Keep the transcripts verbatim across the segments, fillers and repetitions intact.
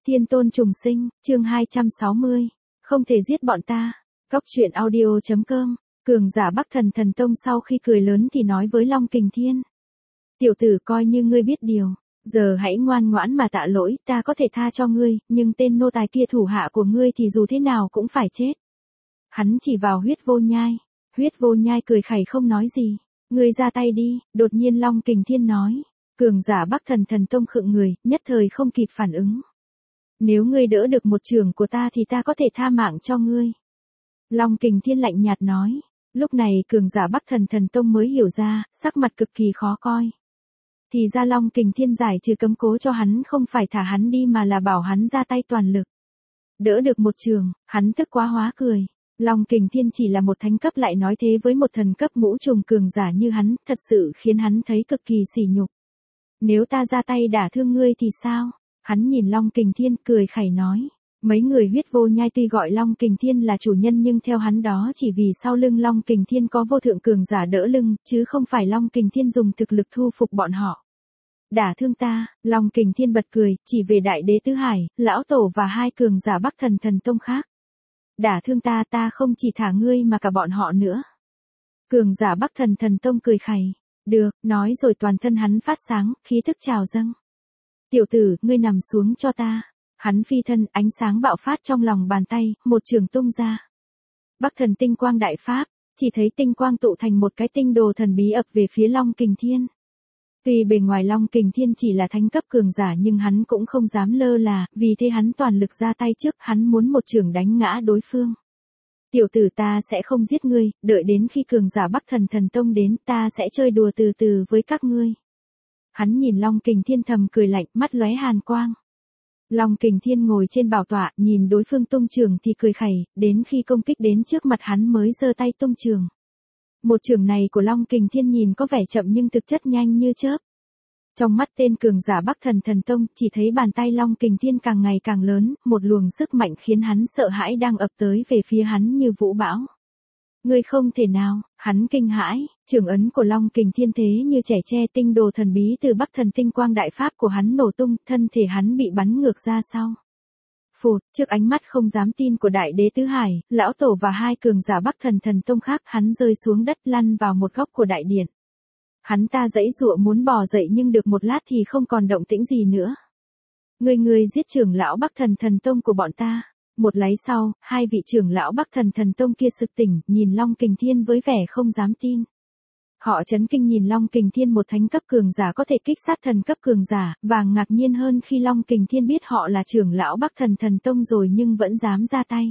Thiên tôn trùng sinh, chương hai trăm sáu mươi. Không thể giết bọn ta. Góc truyện audio.com. Cường giả Bắc Thần Thần Tông sau khi cười lớn thì nói với Long Kình Thiên. Tiểu tử, coi như ngươi biết điều. Giờ hãy ngoan ngoãn mà tạ lỗi, ta có thể tha cho ngươi, nhưng tên nô tài kia thủ hạ của ngươi thì dù thế nào cũng phải chết. Hắn chỉ vào Huyết Vô Nhai. Huyết Vô Nhai cười khẩy không nói gì. Ngươi ra tay đi. Đột nhiên Long Kình Thiên nói. Cường giả Bắc Thần Thần Tông khựng người, nhất thời không kịp phản ứng. Nếu ngươi đỡ được một chưởng của ta thì ta có thể tha mạng cho ngươi. Long Kình Thiên lạnh nhạt nói. Lúc này cường giả Bắc Thần Thần Tông mới hiểu ra, sắc mặt cực kỳ khó coi. Thì ra Long Kình Thiên giải trừ cấm cố cho hắn không phải thả hắn đi mà là bảo hắn ra tay toàn lực. Đỡ được một chưởng, hắn tức quá hóa cười. Long Kình Thiên chỉ là một thánh cấp lại nói thế với một thần cấp ngũ trùng cường giả như hắn, thật sự khiến hắn thấy cực kỳ sỉ nhục. Nếu ta ra tay đả thương ngươi thì sao? Hắn nhìn Long Kình Thiên cười khẩy nói. Mấy người Huyết Vô Nhai tuy gọi Long Kình Thiên là chủ nhân nhưng theo hắn đó chỉ vì sau lưng Long Kình Thiên có vô thượng cường giả đỡ lưng, chứ không phải Long Kình Thiên dùng thực lực thu phục bọn họ. Đả thương ta, Long Kình Thiên bật cười, chỉ về Đại Đế Tứ Hải, Lão Tổ và hai cường giả Bắc Thần Thần Tông khác. Đả thương ta, ta không chỉ thả ngươi mà cả bọn họ nữa. Cường giả Bắc Thần Thần Tông cười khẩy. Được, nói rồi toàn thân hắn phát sáng, khí thức trào dâng. Tiểu tử, ngươi nằm xuống cho ta. Hắn phi thân, ánh sáng bạo phát trong lòng bàn tay, một trường tung ra. Bắc Thần tinh quang đại pháp, chỉ thấy tinh quang tụ thành một cái tinh đồ thần bí ập về phía Long Kình Thiên. Tuy bề ngoài Long Kình Thiên chỉ là thánh cấp cường giả nhưng hắn cũng không dám lơ là, vì thế hắn toàn lực ra tay trước, hắn muốn một trường đánh ngã đối phương. Tiểu tử, ta sẽ không giết ngươi, đợi đến khi cường giả Bắc Thần Thần Tông đến, ta sẽ chơi đùa từ từ với các ngươi. Hắn nhìn Long Kình Thiên thầm cười lạnh, mắt lóe hàn quang. Long Kình Thiên ngồi trên bảo tọa, nhìn đối phương tung trường thì cười khẩy, đến khi công kích đến trước mặt hắn mới giơ tay tung trường. Một trường này của Long Kình Thiên nhìn có vẻ chậm nhưng thực chất nhanh như chớp. Trong mắt tên cường giả Bắc Thần Thần Tông, chỉ thấy bàn tay Long Kình Thiên càng ngày càng lớn, một luồng sức mạnh khiến hắn sợ hãi đang ập tới về phía hắn như vũ bão. Ngươi không thể nào, hắn kinh hãi, trường ấn của Long Kình Thiên thế như trẻ tre, tinh đồ thần bí từ Bắc Thần tinh quang đại pháp của hắn nổ tung, thân thể hắn bị bắn ngược ra sau. Phụt, trước ánh mắt không dám tin của Đại Đế Tứ Hải, Lão Tổ và hai cường giả Bắc Thần Thần Tông khác, hắn rơi xuống đất lăn vào một góc của đại điện. Hắn ta giãy giụa muốn bò dậy nhưng được một lát thì không còn động tĩnh gì nữa. Người người giết trưởng lão Bắc Thần Thần Tông của bọn ta. Một lát sau, hai vị trưởng lão Bắc Thần Thần Tông kia sực tỉnh, nhìn Long Kình Thiên với vẻ không dám tin. Họ chấn kinh nhìn Long Kình Thiên, một thánh cấp cường giả có thể kích sát thần cấp cường giả, và ngạc nhiên hơn khi Long Kình Thiên biết họ là trưởng lão Bắc Thần Thần Tông rồi nhưng vẫn dám ra tay.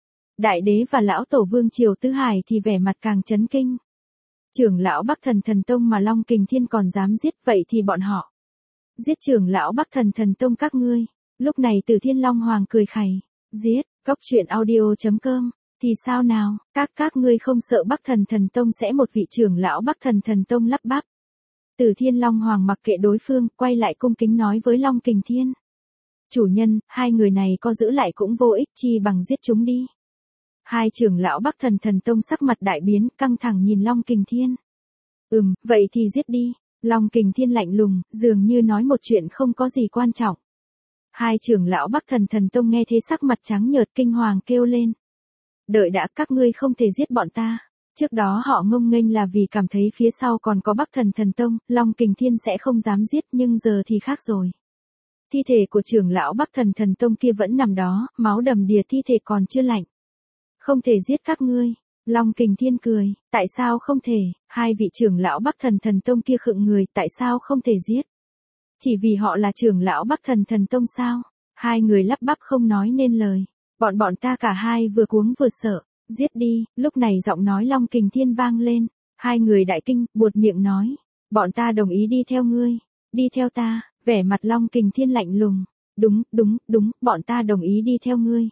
Đại Đế và Lão Tổ Vương Triều Tứ Hải thì vẻ mặt càng chấn kinh. Trưởng lão Bắc Thần Thần Tông mà Long Kình Thiên còn dám giết, vậy thì bọn họ giết trưởng lão Bắc Thần Thần Tông các ngươi. Lúc này Từ Thiên Long Hoàng cười khẩy. Giết, góc truyện audio.com. Thì sao nào, các các ngươi không sợ Bắc Thần Thần Tông sẽ một vị trưởng lão Bắc Thần Thần Tông lắp bắp. Từ Thiên Long Hoàng mặc kệ đối phương, quay lại cung kính nói với Long Kình Thiên. Chủ nhân, hai người này có giữ lại cũng vô ích, chi bằng giết chúng đi. Hai trưởng lão Bắc Thần Thần Tông sắc mặt đại biến, căng thẳng nhìn Long Kình Thiên. Ừm, vậy thì giết đi. Long Kình Thiên lạnh lùng, dường như nói một chuyện không có gì quan trọng. Hai trưởng lão Bắc Thần Thần Tông nghe thế sắc mặt trắng nhợt, kinh hoàng kêu lên. Đợi đã, các ngươi không thể giết bọn ta. Trước đó họ ngông nghênh là vì cảm thấy phía sau còn có Bắc Thần Thần Tông, Long Kình Thiên sẽ không dám giết, nhưng giờ thì khác rồi. Thi thể của trưởng lão Bắc Thần Thần Tông kia vẫn nằm đó, máu đầm đìa, thi thể còn chưa lạnh. Không thể giết các ngươi. Long Kình Thiên cười, tại sao không thể? Hai vị trưởng lão Bắc Thần Thần Tông kia khựng người, tại sao không thể giết? Chỉ vì họ là trưởng lão Bắc Thần Thần Tông sao? Hai người lắp bắp không nói nên lời. Bọn bọn ta cả hai vừa cuống vừa sợ. Giết đi. Lúc này giọng nói Long Kình Thiên vang lên. Hai người đại kinh, buột miệng nói. Bọn ta đồng ý đi theo ngươi. Đi theo ta. Vẻ mặt Long Kình Thiên lạnh lùng. Đúng, đúng, đúng, bọn ta đồng ý đi theo ngươi.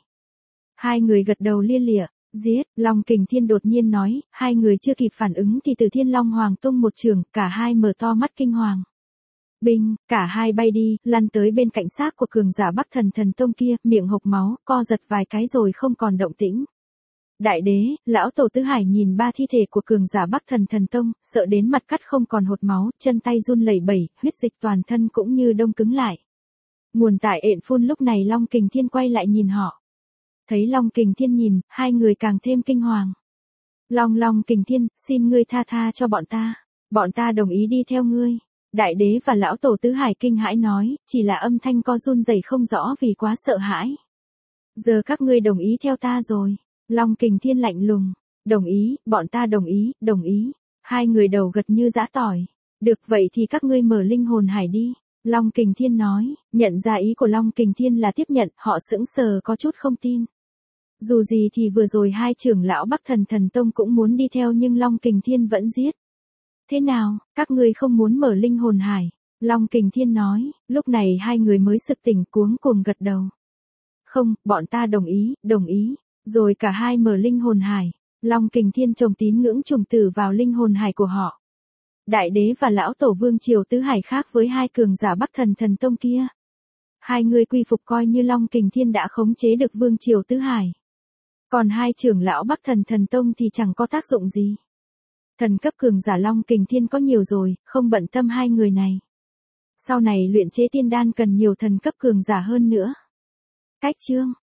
Hai người gật đầu lia lịa. Giết. Long Kình Thiên đột nhiên nói. Hai người chưa kịp phản ứng thì Từ Thiên Long Hoàng tung một trường, cả hai mở to mắt kinh hoàng. Binh, cả hai bay đi, lăn tới bên cạnh xác của cường giả Bắc Thần Thần Tông kia, miệng hộc máu, co giật vài cái rồi không còn động tĩnh. Đại Đế, Lão Tổ Tứ Hải nhìn ba thi thể của cường giả Bắc Thần Thần Tông, sợ đến mặt cắt không còn hột máu, chân tay run lẩy bẩy, huyết dịch toàn thân cũng như đông cứng lại. Nguồn tại ện phun lúc này Long Kình Thiên quay lại nhìn họ. Thấy Long Kình Thiên nhìn, hai người càng thêm kinh hoàng. Long Long Kình Thiên, xin ngươi tha tha cho bọn ta. Bọn ta đồng ý đi theo ngươi. Đại đế và lão tổ tứ hải kinh hãi nói, chỉ là âm thanh co run rẩy không rõ vì quá sợ hãi. Giờ các ngươi đồng ý theo ta rồi. Long Kình Thiên lạnh lùng. Đồng ý, bọn ta đồng ý, đồng ý. Hai người đầu gật như giã tỏi. Được vậy thì các ngươi mở linh hồn hải đi. Long Kình Thiên nói, nhận ra ý của Long Kình Thiên là tiếp nhận, họ sững sờ có chút không tin. Dù gì thì vừa rồi hai trưởng lão Bắc Thần Thần Tông cũng muốn đi theo nhưng Long Kình Thiên vẫn giết. Thế nào, các ngươi không muốn mở linh hồn hải? Long Kình Thiên nói, lúc này hai người mới sực tỉnh cuống cuồng gật đầu. Không, bọn ta đồng ý, đồng ý. Rồi cả hai mở linh hồn hải. Long Kình Thiên trồng tín ngưỡng trùng tử vào linh hồn hải của họ. Đại đế và lão tổ vương triều tứ hải khác với hai cường giả Bắc Thần Thần Tông kia. Hai người quy phục coi như Long Kình Thiên đã khống chế được vương triều tứ hải. Còn hai trưởng lão Bắc Thần Thần Tông thì chẳng có tác dụng gì. Thần cấp cường giả Long Kình Thiên có nhiều rồi, không bận tâm hai người này. Sau này luyện chế tiên đan cần nhiều thần cấp cường giả hơn nữa. Cách chương